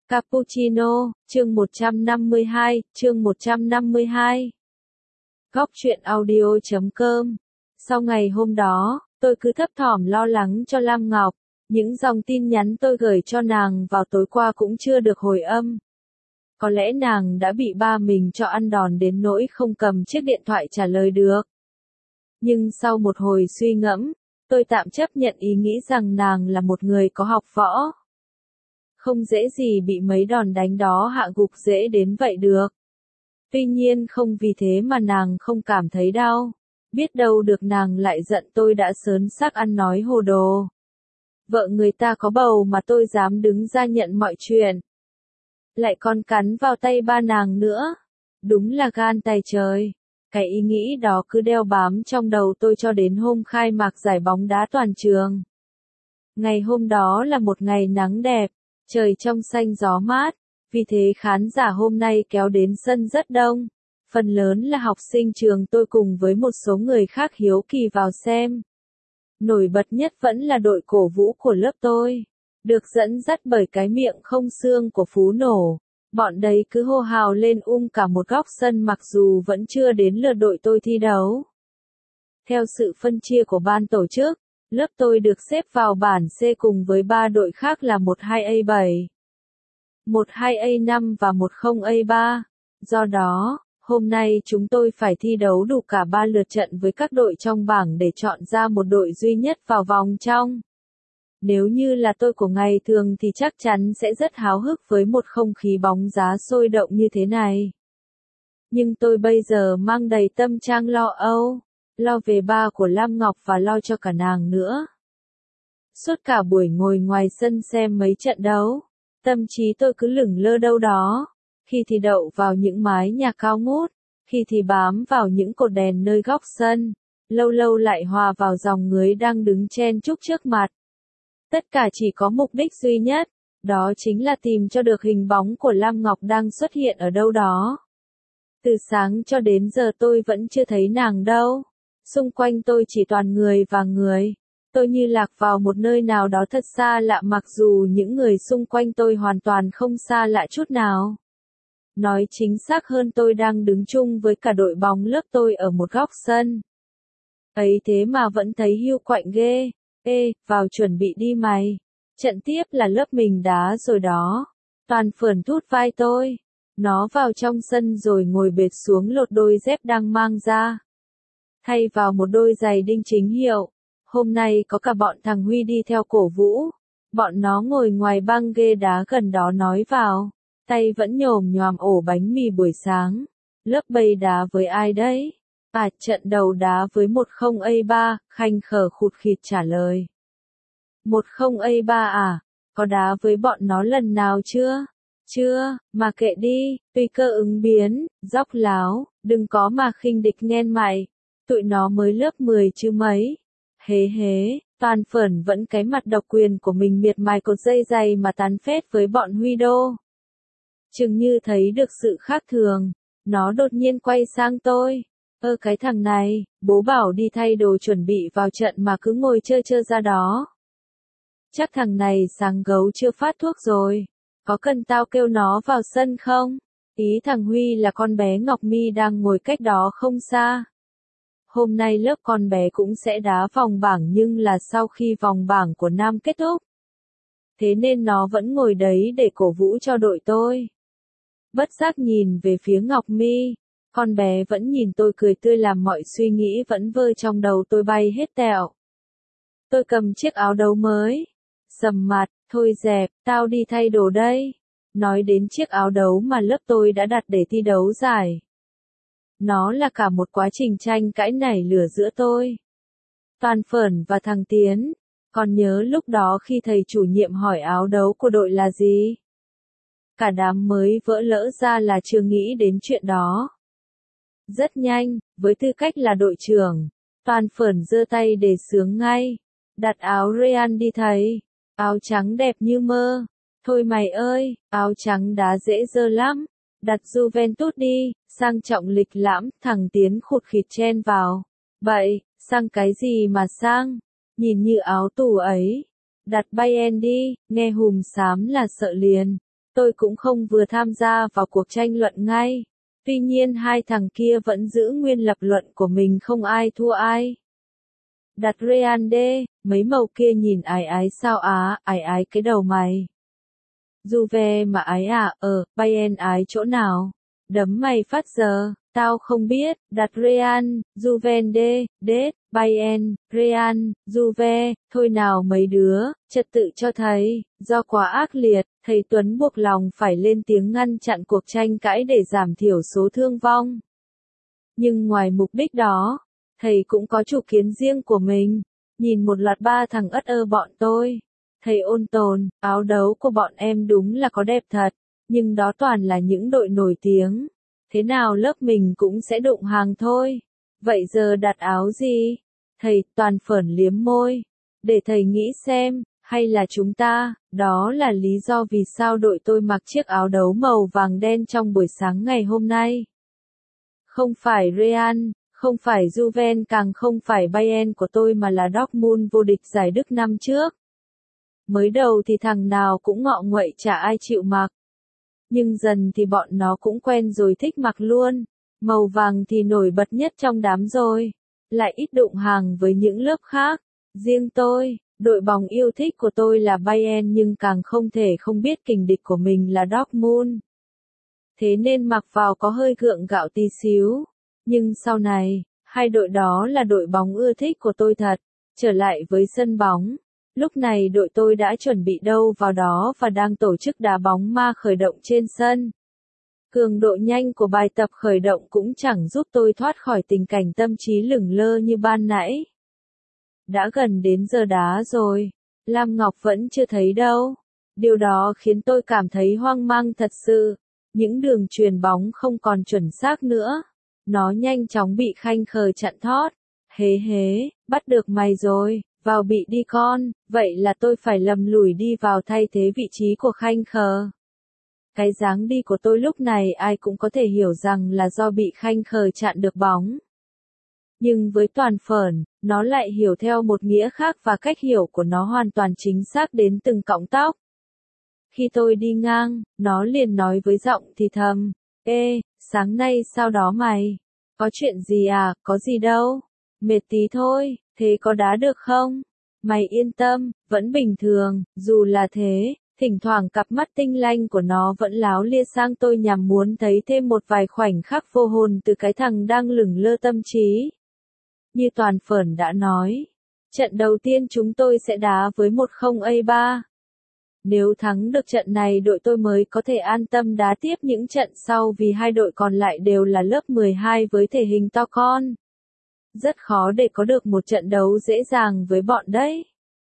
Cappuccino, chương 152. Góc truyện audio.com. Sau ngày hôm đó, tôi cứ thấp thỏm lo lắng cho Lam Ngọc. Những dòng tin nhắn tôi gửi cho nàng vào tối qua cũng chưa được hồi âm. Có lẽ nàng đã bị ba mình cho ăn đòn đến nỗi không cầm chiếc điện thoại trả lời được. Nhưng sau một hồi suy ngẫm, tôi tạm chấp nhận ý nghĩ rằng nàng là một người có học võ. Không dễ gì bị mấy đòn đánh đó hạ gục dễ đến vậy được. Tuy nhiên không vì thế mà nàng không cảm thấy đau. Biết đâu được nàng lại giận tôi đã sớn xác ăn nói hồ đồ. Vợ người ta có bầu mà tôi dám đứng ra nhận mọi chuyện. Lại còn cắn vào tay ba nàng nữa. Đúng là gan tài trời. Cái ý nghĩ đó cứ đeo bám trong đầu tôi cho đến hôm khai mạc giải bóng đá toàn trường. Ngày hôm đó là một ngày nắng đẹp, trời trong xanh gió mát, vì thế khán giả hôm nay kéo đến sân rất đông. Phần lớn là học sinh trường tôi cùng với một số người khác hiếu kỳ vào xem. Nổi bật nhất vẫn là đội cổ vũ của lớp tôi, được dẫn dắt bởi cái miệng không xương của Phú Nổ. Bọn đấy cứ hô hào lên cả một góc sân mặc dù vẫn chưa đến lượt đội tôi thi đấu. Theo sự phân chia của ban tổ chức, lớp tôi được xếp vào bảng C cùng với 3 đội khác là 12A7, 12A5 và 10A3. Do đó, hôm nay chúng tôi phải thi đấu đủ cả 3 lượt trận với các đội trong bảng để chọn ra một đội duy nhất vào vòng trong. Nếu như là tôi của ngày thường thì chắc chắn sẽ rất háo hức với một không khí bóng đá sôi động như thế này. Nhưng tôi bây giờ mang đầy tâm trạng lo âu, lo về ba của Lam Ngọc và lo cho cả nàng nữa. Suốt cả buổi ngồi ngoài sân xem mấy trận đấu, tâm trí tôi cứ lửng lơ đâu đó, khi thì đậu vào những mái nhà cao ngút, khi thì bám vào những cột đèn nơi góc sân, lâu lâu lại hòa vào dòng người đang đứng chen chúc trước mặt. Tất cả chỉ có mục đích duy nhất, đó chính là tìm cho được hình bóng của Lam Ngọc đang xuất hiện ở đâu đó. Từ sáng cho đến giờ tôi vẫn chưa thấy nàng đâu. Xung quanh tôi chỉ toàn người và người. Tôi như lạc vào một nơi nào đó thật xa lạ mặc dù những người xung quanh tôi hoàn toàn không xa lạ chút nào. Nói chính xác hơn tôi đang đứng chung với cả đội bóng lớp tôi ở một góc sân. Ấy thế mà vẫn thấy hiu quạnh ghê. Ê, vào chuẩn bị đi mày. Trận tiếp là lớp mình đá rồi đó. Toàn Phởn thút vai tôi. Nó vào trong sân rồi ngồi bệt xuống lột đôi dép đang mang ra. Thay vào một đôi giày đinh chính hiệu. Hôm nay có cả bọn thằng Huy đi theo cổ vũ. Bọn nó ngồi ngoài băng ghê đá gần đó nói vào. Tay vẫn nhồm nhoàm ổ bánh mì buổi sáng. Lớp bây đá với ai đấy? Trận đầu đá với 10A3, Khanh khờ khụt khịt trả lời. 10A3 à? Có đá với bọn nó lần nào chưa? Chưa, mà kệ đi, tùy cơ ứng biến, dóc láo, đừng có mà khinh địch nghen mày. Tụi nó mới lớp 10 chứ mấy. Hế, Toàn Phởn vẫn cái mặt độc quyền của mình miệt mài cột dây dày mà tán phét với bọn Huy đô. Chừng như thấy được sự khác thường, nó đột nhiên quay sang tôi. Cái thằng này, bố bảo đi thay đồ chuẩn bị vào trận mà cứ ngồi chơi ra đó. Chắc thằng này sáng gấu chưa phát thuốc rồi. Có cần tao kêu nó vào sân không? Ý thằng Huy là con bé Ngọc My đang ngồi cách đó không xa. Hôm nay lớp con bé cũng sẽ đá vòng bảng nhưng là sau khi vòng bảng của nam kết thúc. Thế nên nó vẫn ngồi đấy để cổ vũ cho đội tôi. Bất giác nhìn về phía Ngọc My. Con bé vẫn nhìn tôi cười tươi làm mọi suy nghĩ vẫn vơ trong đầu tôi bay hết tẹo. Tôi cầm chiếc áo đấu mới. Sầm mặt, thôi dẹp, tao đi thay đồ đây. Nói đến chiếc áo đấu mà lớp tôi đã đặt để thi đấu giải. Nó là cả một quá trình tranh cãi nảy lửa giữa tôi, Toàn Phởn và thằng Tiến. Còn nhớ lúc đó khi thầy chủ nhiệm hỏi áo đấu của đội là gì? Cả đám mới vỡ lỡ ra là chưa nghĩ đến chuyện đó. Rất nhanh, với tư cách là đội trưởng, Toàn Phởn giơ tay để sướng ngay. Đặt áo Rayan đi thầy. Áo trắng đẹp như mơ. Thôi mày ơi, áo trắng đá dễ dơ lắm. Đặt Juventus đi, sang trọng lịch lãm, thằng Tiến khụt khịt chen vào. Vậy, sang cái gì mà sang? Nhìn như áo tù ấy. Đặt Bayern đi, nghe hùm xám là sợ liền. tôi cũng không vừa tham gia vào cuộc tranh luận ngay. Tuy nhiên hai thằng kia vẫn giữ nguyên lập luận của mình không ai thua ai. Đặt Real D, mấy màu kia nhìn ái ái sao á, ái ái cái đầu mày. Juve mà ái à, Bayern ái chỗ nào? Đấm mày phát giờ, tao không biết, đặt Real, Juve D, Bayern, Real, Juve, thôi nào mấy đứa, trật tự cho thầy, do quá ác liệt, thầy Tuấn buộc lòng phải lên tiếng ngăn chặn cuộc tranh cãi để giảm thiểu số thương vong. Nhưng ngoài mục đích đó, thầy cũng có chủ kiến riêng của mình, nhìn một loạt ba thằng ất ơ bọn tôi. Thầy ôn tồn, áo đấu của bọn em đúng là có đẹp thật, nhưng đó toàn là những đội nổi tiếng. Thế nào lớp mình cũng sẽ đụng hàng thôi. Vậy giờ đặt áo gì? Thầy toàn phởn liếm môi. Để thầy nghĩ xem, hay là chúng ta, đó là lý do vì sao đội tôi mặc chiếc áo đấu màu vàng đen trong buổi sáng ngày hôm nay. Không phải Real, không phải Juve, càng không phải Bayern của tôi mà là Dortmund vô địch giải Đức năm trước. Mới đầu thì thằng nào cũng ngọ nguậy chả ai chịu mặc. Nhưng dần thì bọn nó cũng quen rồi thích mặc luôn. Màu vàng thì nổi bật nhất trong đám rồi. Lại ít đụng hàng với những lớp khác. Riêng tôi, đội bóng yêu thích của tôi là Bayern nhưng càng không thể không biết kình địch của mình là Dortmund. Thế nên mặc vào có hơi gượng gạo tí xíu. Nhưng sau này, hai đội đó là đội bóng ưa thích của tôi thật. Trở lại với sân bóng. Lúc này đội tôi đã chuẩn bị đâu vào đó và đang tổ chức đá bóng ma khởi động trên sân. Cường độ nhanh của bài tập khởi động cũng chẳng giúp tôi thoát khỏi tình cảnh tâm trí lửng lơ như ban nãy. Đã gần đến giờ đá rồi, Lam Ngọc vẫn chưa thấy đâu. Điều đó khiến tôi cảm thấy hoang mang thật sự. Những đường chuyền bóng không còn chuẩn xác nữa. Nó nhanh chóng bị Khanh Khờ chặn thót. Hế, bắt được mày rồi. Vào bị đi con, vậy là tôi phải lầm lủi đi vào thay thế vị trí của Khanh Khờ. Cái dáng đi của tôi lúc này ai cũng có thể hiểu rằng là do bị Khanh Khờ chặn được bóng. Nhưng với Toàn Phởn, nó lại hiểu theo một nghĩa khác và cách hiểu của nó hoàn toàn chính xác đến từng cọng tóc. Khi tôi đi ngang, nó liền nói với giọng thì thầm, ê, sáng nay sao đó mày? Có chuyện gì à, có gì đâu. Mệt tí thôi. Thế có đá được không? Mày yên tâm, vẫn bình thường, dù là thế, thỉnh thoảng cặp mắt tinh lanh của nó vẫn láo lia sang tôi nhằm muốn thấy thêm một vài khoảnh khắc vô hồn từ cái thằng đang lửng lơ tâm trí. Như Toàn Phởn đã nói, trận đầu tiên chúng tôi sẽ đá với 1-0 Nếu thắng được trận này đội tôi mới có thể an tâm đá tiếp những trận sau vì hai đội còn lại đều là lớp 12 với thể hình to con. Rất khó để có được một trận đấu dễ dàng với bọn đấy.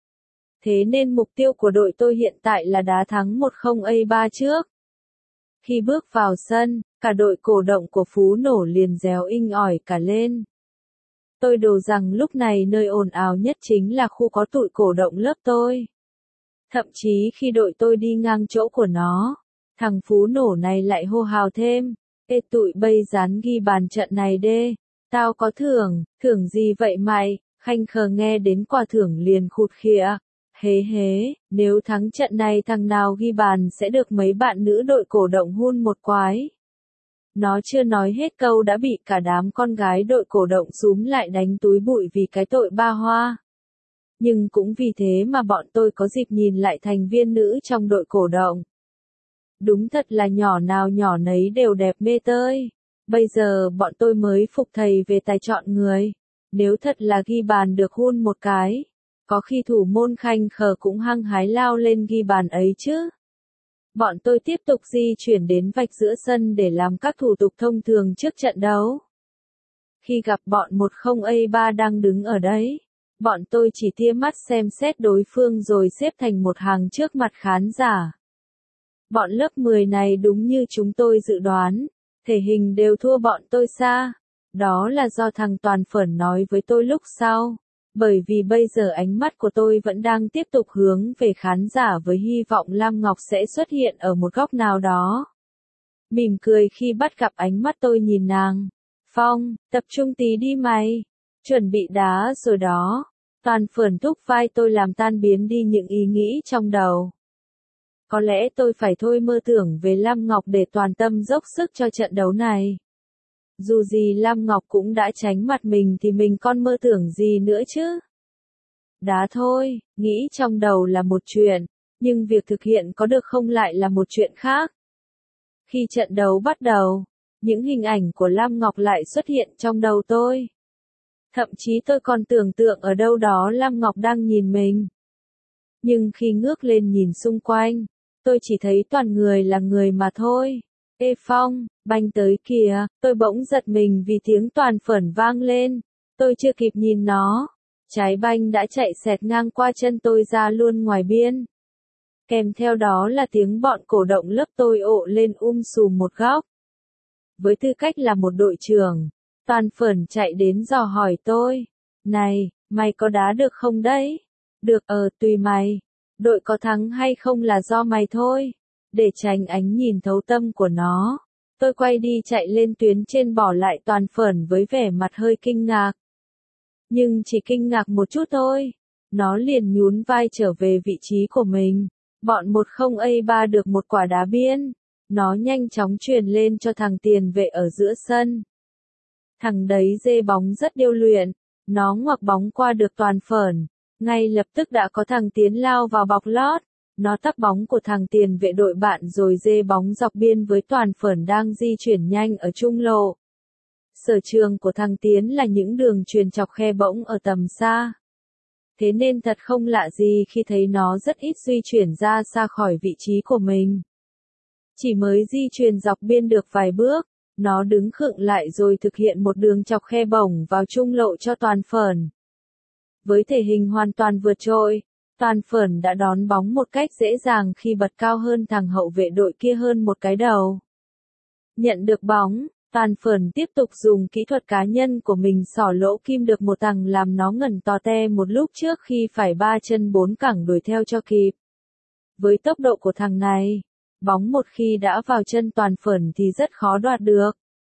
Thế nên mục tiêu của đội tôi hiện tại là đá thắng 1-0 trước. Khi bước vào sân, cả đội cổ động của Phú Nổ liền réo inh ỏi cả lên. Tôi đồ rằng lúc này nơi ồn ào nhất chính là khu có tụi cổ động lớp tôi. Thậm chí khi đội tôi đi ngang chỗ của nó, thằng Phú Nổ này lại hô hào thêm, ê tụi bây dán ghi bàn trận này đê. Tao có thưởng gì vậy mày? Khanh Khờ nghe đến quả thưởng liền khụt khịa. Hế, nếu thắng trận này thằng nào ghi bàn sẽ được mấy bạn nữ đội cổ động hun một quái. Nó chưa nói hết câu đã bị cả đám con gái đội cổ động xúm lại đánh túi bụi vì cái tội ba hoa. Nhưng cũng vì thế mà bọn tôi có dịp nhìn lại thành viên nữ trong đội cổ động. Đúng thật là nhỏ nào nhỏ nấy đều đẹp mê tơi. Bây giờ bọn tôi mới phục thầy về tài chọn người. Nếu thật là ghi bàn được hun một cái, có khi thủ môn Khanh Khờ cũng hăng hái lao lên ghi bàn ấy chứ. Bọn tôi tiếp tục di chuyển đến vạch giữa sân để làm các thủ tục thông thường trước trận đấu. Khi gặp bọn 1-0 đang đứng ở đấy, bọn tôi chỉ tia mắt xem xét đối phương rồi xếp thành một hàng trước mặt khán giả. Bọn lớp 10 này đúng như chúng tôi dự đoán. Thể hình đều thua bọn tôi xa. Đó là do thằng Toàn Phởn nói với tôi lúc sau. Bởi vì bây giờ ánh mắt của tôi vẫn đang tiếp tục hướng về khán giả với hy vọng Lam Ngọc sẽ xuất hiện ở một góc nào đó. Mỉm cười khi bắt gặp ánh mắt tôi nhìn nàng. Phong, tập trung tí đi mày. Chuẩn bị đá rồi đó. Toàn Phởn thúc vai tôi làm tan biến đi những ý nghĩ trong đầu. Có lẽ tôi phải thôi mơ tưởng về Lam Ngọc để toàn tâm dốc sức cho trận đấu này. Dù gì Lam Ngọc cũng đã tránh mặt mình thì mình còn mơ tưởng gì nữa chứ. Đá thôi, nghĩ trong đầu là một chuyện, nhưng việc thực hiện có được không lại là một chuyện khác. Khi trận đấu bắt đầu, những hình ảnh của Lam Ngọc lại xuất hiện trong đầu tôi. Thậm chí tôi còn tưởng tượng ở đâu đó Lam Ngọc đang nhìn mình. Nhưng khi ngước lên nhìn xung quanh, tôi chỉ thấy toàn người là người mà thôi. Ê Phong, banh tới kìa, tôi bỗng giật mình vì tiếng toàn phởn vang lên. Tôi chưa kịp nhìn nó, trái banh đã chạy xẹt ngang qua chân tôi ra luôn ngoài biên. Kèm theo đó là tiếng bọn cổ động lớp tôi ộ lên sùm một góc. Với tư cách là một đội trưởng, toàn phởn chạy đến dò hỏi tôi. Này, mày có đá được không đấy? Được, tùy mày. Đội có thắng hay không là do mày thôi. Để tránh ánh nhìn thấu tâm của nó, tôi quay đi chạy lên tuyến trên bỏ lại toàn phởn với vẻ mặt hơi kinh ngạc. Nhưng chỉ kinh ngạc một chút thôi. Nó liền nhún vai trở về vị trí của mình. Bọn 10A3 được một quả đá biên. Nó nhanh chóng truyền lên cho thằng tiền vệ ở giữa sân. Thằng đấy dê bóng rất điêu luyện. Nó ngoặc bóng qua được toàn phởn. Ngay lập tức đã có thằng Tiến lao vào bọc lót. Nó tắc bóng của thằng tiền vệ đội bạn rồi dê bóng dọc biên với toàn phởn đang di chuyển nhanh ở trung lộ. Sở trường của thằng Tiến là những đường truyền chọc khe bỗng ở tầm xa. Thế nên thật không lạ gì khi thấy nó rất ít di chuyển ra xa khỏi vị trí của mình. Chỉ mới di chuyển dọc biên được vài bước, nó đứng khựng lại rồi thực hiện một đường chọc khe bổng vào trung lộ cho toàn phởn. Với thể hình hoàn toàn vượt trội, toàn phởn đã đón bóng một cách dễ dàng khi bật cao hơn thằng hậu vệ đội kia hơn một cái đầu. Nhận được bóng, toàn phởn tiếp tục dùng kỹ thuật cá nhân của mình xỏ lỗ kim được một thằng làm nó ngẩn to te một lúc trước khi phải 3 chân 4 cẳng đuổi theo cho kịp. Với tốc độ của thằng này, bóng một khi đã vào chân toàn phởn thì rất khó đoạt được.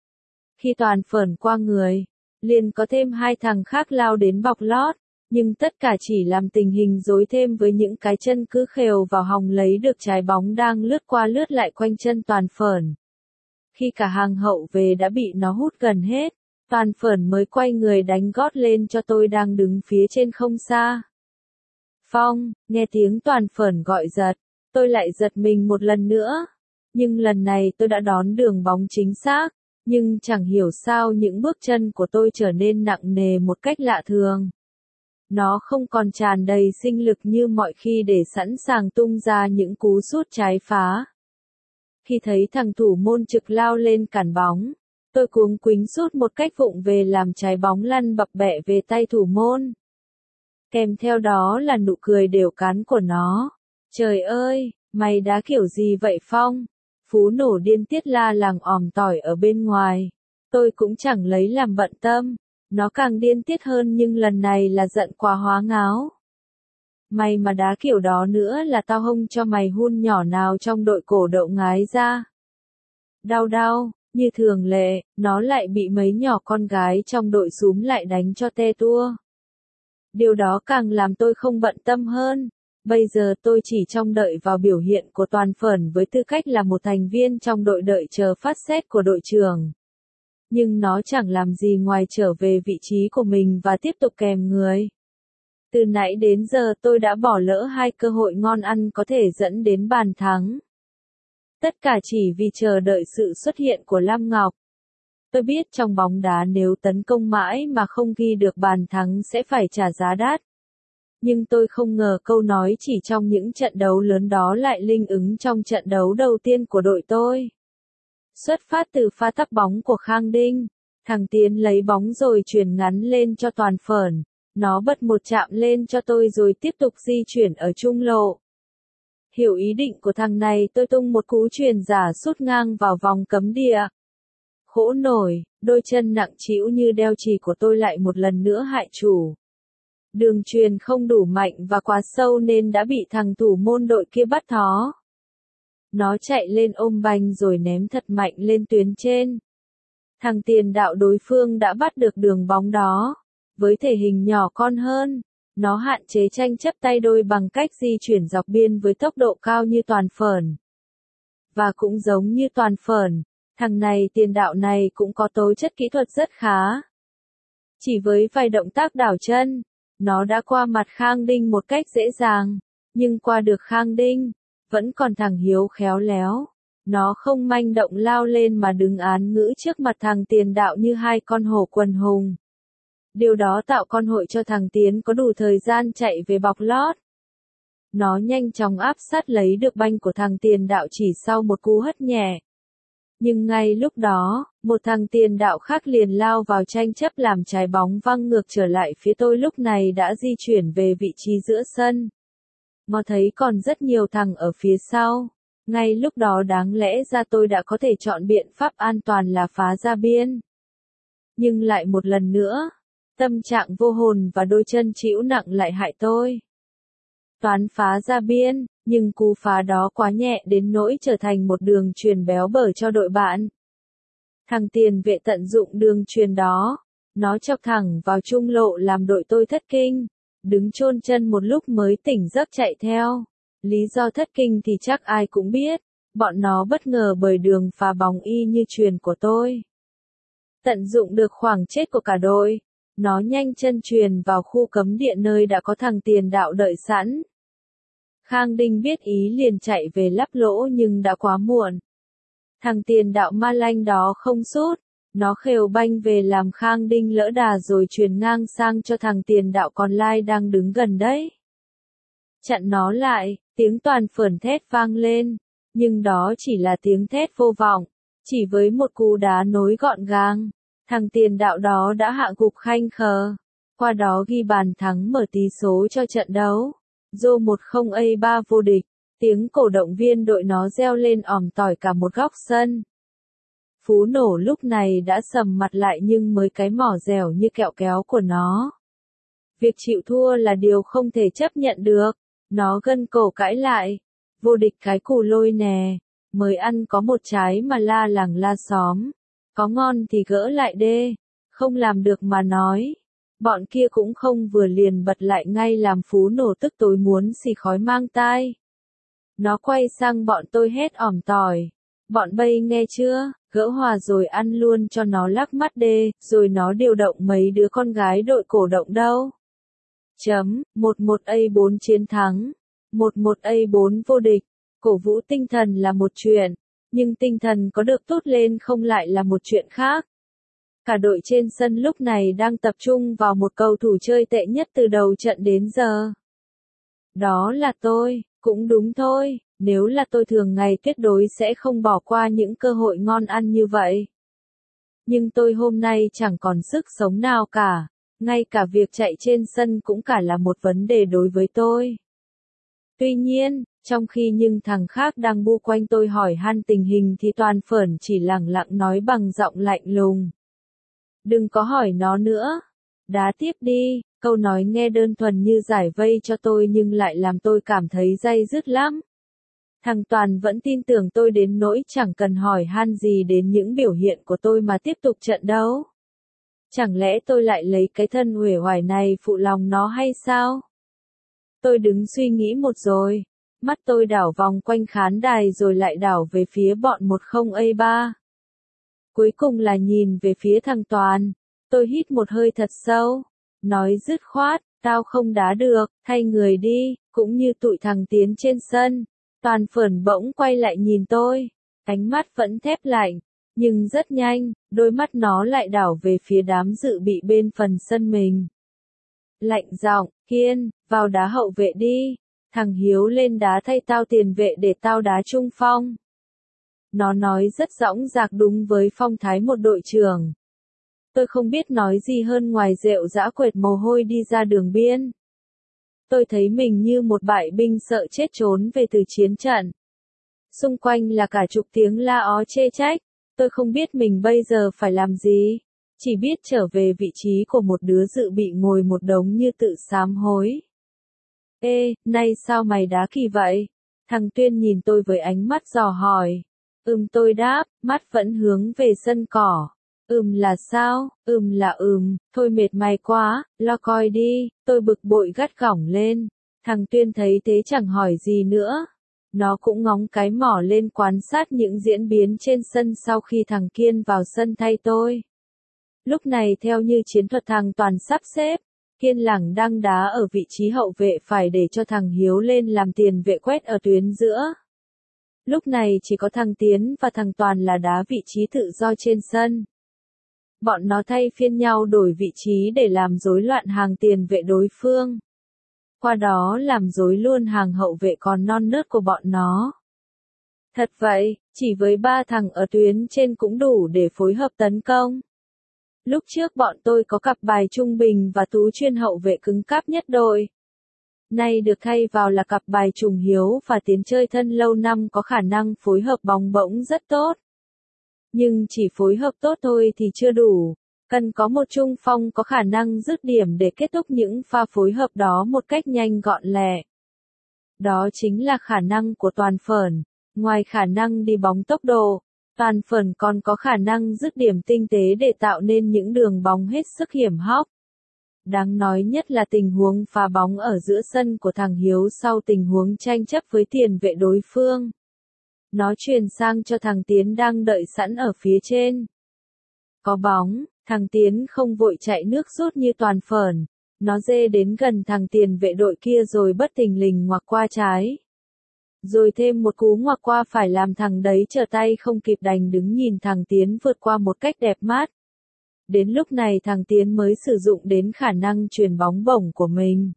Khi toàn phởn qua người, liền có thêm hai thằng khác lao đến bọc lót, nhưng tất cả chỉ làm tình hình rối thêm với những cái chân cứ khều vào hòng lấy được trái bóng đang lướt qua lướt lại quanh chân toàn phởn. Khi cả hàng hậu về đã bị nó hút gần hết, toàn phởn mới quay người đánh gót lên cho tôi đang đứng phía trên không xa. Phong, nghe tiếng toàn phởn gọi giật, tôi lại giật mình một lần nữa. Nhưng lần này tôi đã đón đường bóng chính xác, nhưng chẳng hiểu sao những bước chân của tôi trở nên nặng nề một cách lạ thường. Nó không còn tràn đầy sinh lực như mọi khi để sẵn sàng tung ra những cú sút trái phá. Khi thấy thằng thủ môn trực lao lên cản bóng, tôi cuống quýnh sút một cách vụng về làm trái bóng lăn bập bẹ về tay thủ môn. Kèm theo đó là nụ cười đều cắn của nó. Trời ơi, mày đá kiểu gì vậy Phong? Phú nổ điên tiết la làng òm tỏi ở bên ngoài. Tôi cũng chẳng lấy làm bận tâm. Nó càng điên tiết hơn nhưng lần này là giận quá hóa ngáo. Mày mà đá kiểu đó nữa là tao hông cho mày hun nhỏ nào trong đội cổ đậu ngái ra. Đau đau, như thường lệ, nó lại bị mấy nhỏ con gái trong đội xúm lại đánh cho te tua. Điều đó càng làm tôi không bận tâm hơn. Bây giờ tôi chỉ trông đợi vào biểu hiện của toàn phởn với tư cách là một thành viên trong đội đợi chờ phát sét của đội trưởng. Nhưng nó chẳng làm gì ngoài trở về vị trí của mình và tiếp tục kèm người. Từ nãy đến giờ tôi đã bỏ lỡ hai cơ hội ngon ăn có thể dẫn đến bàn thắng. Tất cả chỉ vì chờ đợi sự xuất hiện của Lam Ngọc. Tôi biết trong bóng đá nếu tấn công mãi mà không ghi được bàn thắng sẽ phải trả giá đắt. Nhưng tôi không ngờ câu nói chỉ trong những trận đấu lớn đó lại linh ứng trong trận đấu đầu tiên của đội tôi. Xuất phát từ pha tắc bóng của Khang Đinh, thằng Tiến lấy bóng rồi chuyển ngắn lên cho toàn phởn. Nó bật một chạm lên cho tôi rồi tiếp tục di chuyển ở trung lộ. Hiểu ý định của thằng này tôi tung một cú chuyền giả sút ngang vào vòng cấm địa. Khổ nổi, đôi chân nặng trĩu như đeo chì của tôi lại một lần nữa hại chủ. Đường chuyền không đủ mạnh và quá sâu nên đã bị thằng thủ môn đội kia bắt thó. Nó chạy lên ôm banh rồi ném thật mạnh lên tuyến trên. Thằng tiền đạo đối phương đã bắt được đường bóng đó. Với thể hình nhỏ con hơn, Nó hạn chế tranh chấp tay đôi bằng cách di chuyển dọc biên với tốc độ cao như toàn phởn. Và cũng giống như toàn phởn, thằng này tiền đạo này cũng có tố chất kỹ thuật rất khá. Chỉ với vài động tác đảo chân, nó đã qua mặt Khang Đinh một cách dễ dàng. Nhưng qua được Khang Đinh, vẫn còn thằng Hiếu khéo léo. Nó không manh động lao lên mà đứng án ngữ trước mặt thằng tiền đạo như hai con hổ quần hùng. Điều đó tạo cơ hội cho thằng Tiến có đủ thời gian chạy về bọc lót. Nó nhanh chóng áp sát lấy được banh của thằng tiền đạo chỉ sau một cú hất nhẹ. Nhưng ngay lúc đó, một thằng tiền đạo khác liền lao vào tranh chấp làm trái bóng văng ngược trở lại phía tôi, lúc này đã di chuyển về vị trí giữa sân. Ngó thấy còn rất nhiều thằng ở phía sau. Ngay lúc đó đáng lẽ ra tôi đã có thể chọn biện pháp an toàn là phá ra biên. Nhưng lại một lần nữa, tâm trạng vô hồn và đôi chân trĩu nặng lại hại tôi. Toán phá ra biên, nhưng cú phá đó quá nhẹ đến nỗi trở thành một đường chuyền béo bở cho đội bạn. Thằng tiền vệ tận dụng đường chuyền đó, nó chọc thẳng vào trung lộ làm đội tôi thất kinh, đứng chôn chân một lúc mới tỉnh giấc chạy theo. Lý do thất kinh thì chắc ai cũng biết, bọn nó bất ngờ bởi đường phá bóng y như chuyền của tôi. Tận dụng được khoảng chết của cả đội, nó nhanh chân chuyền vào khu cấm địa nơi đã có thằng tiền đạo đợi sẵn. Khang Đinh biết ý liền chạy về lắp lỗ nhưng đã quá muộn. Thằng tiền đạo ma lanh đó không sút, nó khều banh về làm Khang Đinh lỡ đà rồi chuyền ngang sang cho thằng tiền đạo còn lai đang đứng gần đấy. Chặn nó lại, tiếng toàn phởn thét vang lên, nhưng đó chỉ là tiếng thét vô vọng, chỉ với một cú đá nối gọn gàng, thằng tiền đạo đó đã hạ gục Khanh Khờ, qua đó ghi bàn thắng mở tỷ số cho trận đấu. Dô 10A3 vô địch, tiếng cổ động viên đội nó reo lên òm tỏi cả một góc sân. Phú Nổ lúc này đã sầm mặt lại nhưng mới cái mỏ dẻo như kẹo kéo của nó. Việc chịu thua là điều không thể chấp nhận được, nó gân cổ cãi lại. Vô địch cái cù lôi nè, mới ăn có một trái mà la làng la xóm. Có ngon thì gỡ lại đê, không làm được mà nói. Bọn kia cũng không vừa liền bật lại ngay làm Phú Nổ tức tối muốn xì khói mang tai. Nó quay sang bọn tôi hét òm tỏi. Bọn bay nghe chưa, gỡ hòa rồi ăn luôn cho nó lắc mắt đê, rồi nó điều động mấy đứa con gái đội cổ động đâu. 11A4 chiến thắng, 11A4 vô địch, cổ vũ tinh thần là một chuyện, nhưng tinh thần có được tốt lên không lại là một chuyện khác. Cả đội trên sân lúc này đang tập trung vào một cầu thủ chơi tệ nhất từ đầu trận đến giờ. Đó là tôi, cũng đúng thôi, nếu là tôi thường ngày tuyệt đối sẽ không bỏ qua những cơ hội ngon ăn như vậy. Nhưng tôi hôm nay chẳng còn sức sống nào cả, ngay cả việc chạy trên sân cũng cả là một vấn đề đối với tôi. Tuy nhiên, trong khi những thằng khác đang bu quanh tôi hỏi han tình hình thì toàn phởn chỉ lẳng lặng nói bằng giọng lạnh lùng. Đừng có hỏi nó nữa. Đá tiếp đi, câu nói nghe đơn thuần như giải vây cho tôi nhưng lại làm tôi cảm thấy day dứt lắm. Thằng Toàn vẫn tin tưởng tôi đến nỗi chẳng cần hỏi han gì đến những biểu hiện của tôi mà tiếp tục trận đấu. Chẳng lẽ tôi lại lấy cái thân uể oải này phụ lòng nó hay sao? Tôi đứng suy nghĩ một rồi, mắt tôi đảo vòng quanh khán đài rồi lại đảo về phía bọn 10A3. Cuối cùng là nhìn về phía thằng Toàn, tôi hít một hơi thật sâu, nói dứt khoát, tao không đá được, thay người đi, cũng như tụi thằng Tiến trên sân. Toàn phởn bỗng quay lại nhìn tôi, ánh mắt vẫn thép lạnh, nhưng rất nhanh, đôi mắt nó lại đảo về phía đám dự bị bên phần sân mình. Lạnh giọng, Kiên, vào đá hậu vệ đi, thằng Hiếu lên đá thay tao tiền vệ để tao đá trung phong. Nó nói rất dõng dạc đúng với phong thái một đội trưởng. Tôi không biết nói gì hơn ngoài rệu rã quệt mồ hôi đi ra đường biên. Tôi thấy mình như một bại binh sợ chết trốn về từ chiến trận. Xung quanh là cả chục tiếng la ó chê trách, tôi không biết mình bây giờ phải làm gì, chỉ biết trở về vị trí của một đứa dự bị ngồi một đống như tự sám hối. Ê, nay sao mày đá kỳ vậy? Thằng Tuyên nhìn tôi với ánh mắt dò hỏi. Tôi đáp, mắt vẫn hướng về sân cỏ. Là sao? Là thôi mệt mày quá, lo coi đi, tôi bực bội gắt gỏng lên. Thằng Tuyên thấy thế chẳng hỏi gì nữa. Nó cũng ngóng cái mỏ lên quan sát những diễn biến trên sân sau khi thằng Kiên vào sân thay tôi. Lúc này theo như chiến thuật thằng Toàn sắp xếp, Kiên Lẳng đang đá ở vị trí hậu vệ phải để cho thằng Hiếu lên làm tiền vệ quét ở tuyến giữa. Lúc này chỉ có thằng Tiến và thằng Toàn là đá vị trí tự do trên sân. Bọn nó thay phiên nhau đổi vị trí để làm rối loạn hàng tiền vệ đối phương. Qua đó làm rối luôn hàng hậu vệ còn non nớt của bọn nó. Thật vậy, chỉ với 3 thằng ở tuyến trên cũng đủ để phối hợp tấn công. Lúc trước bọn tôi có cặp bài Trung Bình và Tú chuyên hậu vệ cứng cáp nhất đội. Nay được thay vào là cặp bài Trùng Hiếu và Tiến chơi thân lâu năm có khả năng phối hợp bóng bổng rất tốt. Nhưng chỉ phối hợp tốt thôi thì chưa đủ, cần có một trung phong có khả năng dứt điểm để kết thúc những pha phối hợp đó một cách nhanh gọn lẹ. Đó chính là khả năng của Toàn Phởn, ngoài khả năng đi bóng tốc độ, Toàn Phởn còn có khả năng dứt điểm tinh tế để tạo nên những đường bóng hết sức hiểm hóc. Đáng nói nhất là tình huống phá bóng ở giữa sân của thằng Hiếu sau tình huống tranh chấp với tiền vệ đối phương. Nó truyền sang cho thằng Tiến đang đợi sẵn ở phía trên. Có bóng, thằng Tiến không vội chạy nước rút như Toàn Phởn. Nó dê đến gần thằng tiền vệ đội kia rồi bất thình lình ngoặc qua trái. Rồi thêm một cú ngoặc qua phải làm thằng đấy trở tay không kịp đành đứng nhìn thằng Tiến vượt qua một cách đẹp mắt. Đến lúc này thằng Tiến mới sử dụng đến khả năng chuyền bóng bổng của mình.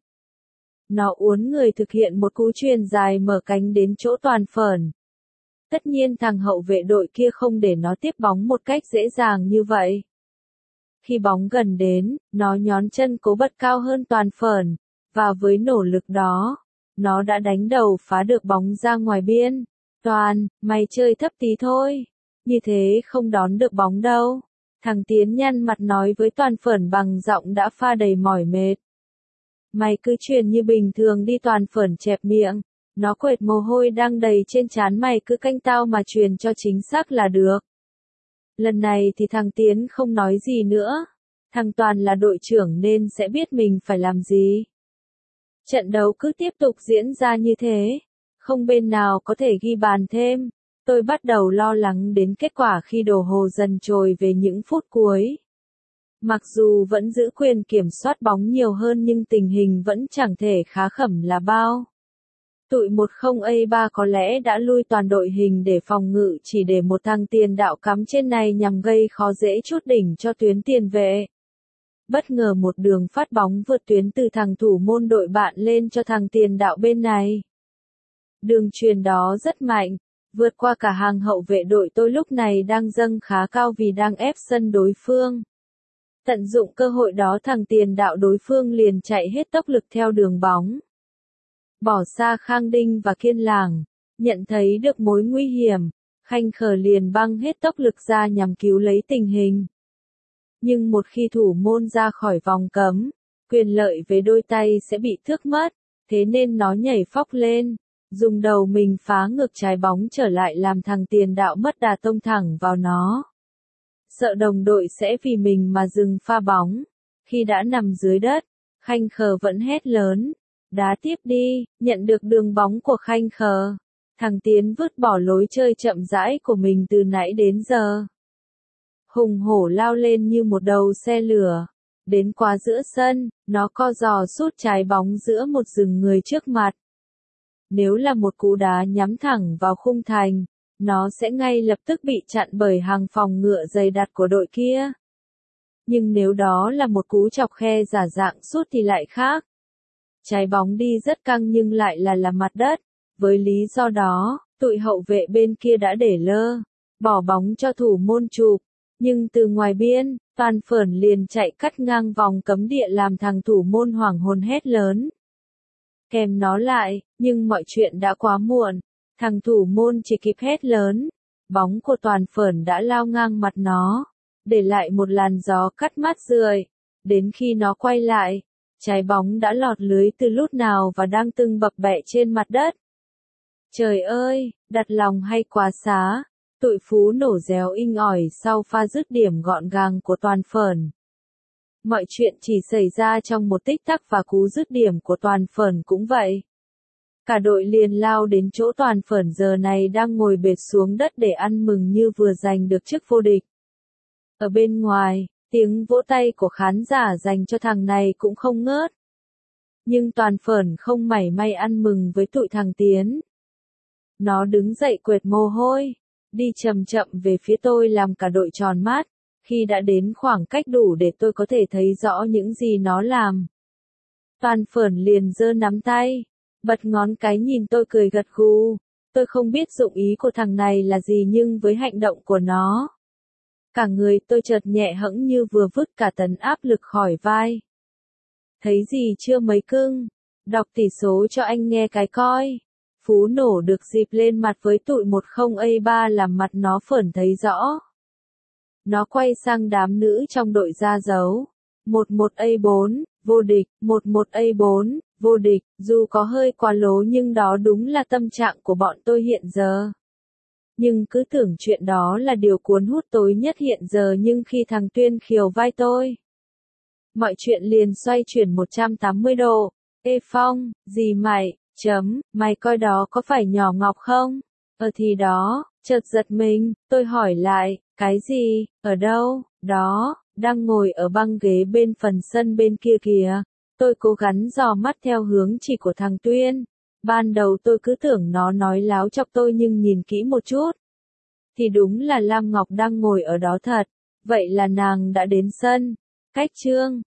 Nó uốn người thực hiện một cú chuyền dài mở cánh đến chỗ Toàn Phởn. Tất nhiên thằng hậu vệ đội kia không để nó tiếp bóng một cách dễ dàng như vậy. Khi bóng gần đến, nó nhón chân cố bật cao hơn Toàn Phởn, và với nỗ lực đó, nó đã đánh đầu phá được bóng ra ngoài biên. Toàn, mày chơi thấp tí thôi, như thế không đón được bóng đâu. Thằng Tiến nhăn mặt nói với Toàn Phởn bằng giọng đã pha đầy mỏi mệt. Mày cứ chuyền như bình thường đi. Toàn Phởn chẹp miệng. Nó quệt mồ hôi đang đầy trên trán. Mày cứ canh tao mà chuyền cho chính xác là được. Lần này thì thằng Tiến không nói gì nữa. Thằng Toàn là đội trưởng nên sẽ biết mình phải làm gì. Trận đấu cứ tiếp tục diễn ra như thế. Không bên nào có thể ghi bàn thêm. Tôi bắt đầu lo lắng đến kết quả khi Đồ Hồ dần trồi về những phút cuối. Mặc dù vẫn giữ quyền kiểm soát bóng nhiều hơn nhưng tình hình vẫn chẳng thể khá khẩm là bao. Tụi 10A3 có lẽ đã lui toàn đội hình để phòng ngự chỉ để một thằng tiền đạo cắm trên này nhằm gây khó dễ chút đỉnh cho tuyến tiền vệ. Bất ngờ một đường phát bóng vượt tuyến từ thằng thủ môn đội bạn lên cho thằng tiền đạo bên này. Đường chuyền đó rất mạnh, vượt qua cả hàng hậu vệ đội tôi lúc này đang dâng khá cao vì đang ép sân đối phương. Tận dụng cơ hội đó thằng tiền đạo đối phương liền chạy hết tốc lực theo đường bóng. Bỏ xa Khang Đinh và Kiên Làng, nhận thấy được mối nguy hiểm, Khanh Khờ liền băng hết tốc lực ra nhằm cứu lấy tình hình. Nhưng một khi thủ môn ra khỏi vòng cấm, quyền lợi về đôi tay sẽ bị tước mất, thế nên nó nhảy phóc lên, dùng đầu mình phá ngược trái bóng trở lại làm thằng tiền đạo mất đà tông thẳng vào nó. Sợ đồng đội sẽ vì mình mà dừng pha bóng. Khi đã nằm dưới đất, Khanh Khờ vẫn hét lớn. Đá tiếp đi, nhận được đường bóng của Khanh Khờ. Thằng Tiến vứt bỏ lối chơi chậm rãi của mình từ nãy đến giờ. Hùng hổ lao lên như một đầu xe lửa. Đến qua giữa sân, nó co giò sút trái bóng giữa một rừng người trước mặt. Nếu là một cú đá nhắm thẳng vào khung thành, nó sẽ ngay lập tức bị chặn bởi hàng phòng ngự dày đặc của đội kia. Nhưng nếu đó là một cú chọc khe giả dạng sút thì lại khác. Trái bóng đi rất căng nhưng lại là mặt đất. Với lý do đó, tụi hậu vệ bên kia đã để lơ, bỏ bóng cho thủ môn chụp. Nhưng từ ngoài biên, Toàn Phởn liền chạy cắt ngang vòng cấm địa làm thằng thủ môn hoảng hồn hét lớn. Kèm nó lại, nhưng mọi chuyện đã quá muộn. Thằng thủ môn chỉ kịp hét lớn. Bóng của Toàn Phởn đã lao ngang mặt nó, để lại một làn gió cắt mắt rượi. Đến khi nó quay lại, trái bóng đã lọt lưới từ lúc nào và đang tưng bập bẹ trên mặt đất. Trời ơi, đặt lòng hay quá xá. Tụi Phú nổ réo inh ỏi sau pha dứt điểm gọn gàng của Toàn Phởn. Mọi chuyện chỉ xảy ra trong một tích tắc và cú dứt điểm của Toàn Phởn cũng vậy. Cả đội liền lao đến chỗ Toàn Phởn giờ này đang ngồi bệt xuống đất để ăn mừng như vừa giành được chức vô địch. Ở bên ngoài, tiếng vỗ tay của khán giả dành cho thằng này cũng không ngớt. Nhưng Toàn Phởn không mảy may ăn mừng với tụi thằng Tiến. Nó đứng dậy quệt mồ hôi, đi chậm chậm về phía tôi làm cả đội tròn mắt, khi đã đến khoảng cách đủ để tôi có thể thấy rõ những gì nó làm. Toàn Phởn liền giơ nắm tay, bật ngón cái nhìn tôi cười gật gù. Tôi không biết dụng ý của thằng này là gì nhưng với hành động của nó, cả người tôi chợt nhẹ hẫng như vừa vứt cả tấn áp lực khỏi vai. Thấy gì chưa mấy cưng? Đọc tỷ số cho anh nghe cái coi. Phú nổ được dịp lên mặt với tụi 10A3 làm mặt nó phởn thấy rõ. Nó quay sang đám nữ trong đội ra dấu. 11A4, vô địch, 11A4, vô địch, dù có hơi quá lố nhưng đó đúng là tâm trạng của bọn tôi hiện giờ. Nhưng cứ tưởng chuyện đó là điều cuốn hút tôi nhất hiện giờ nhưng khi thằng Tuyên khiêu vai tôi, mọi chuyện liền xoay chuyển 180 độ. Ê Phong, gì mày, mày coi đó có phải nhỏ Ngọc không? Thì đó, chợt giật mình, tôi hỏi lại, cái gì, ở đâu, đó, đang ngồi ở băng ghế bên phần sân bên kia kìa. Tôi cố gắng dò mắt theo hướng chỉ của thằng Tuyên. Ban đầu tôi cứ tưởng nó nói láo chọc tôi nhưng nhìn kỹ một chút, thì đúng là Lam Ngọc đang ngồi ở đó thật. Vậy là nàng đã đến sân. Cách chương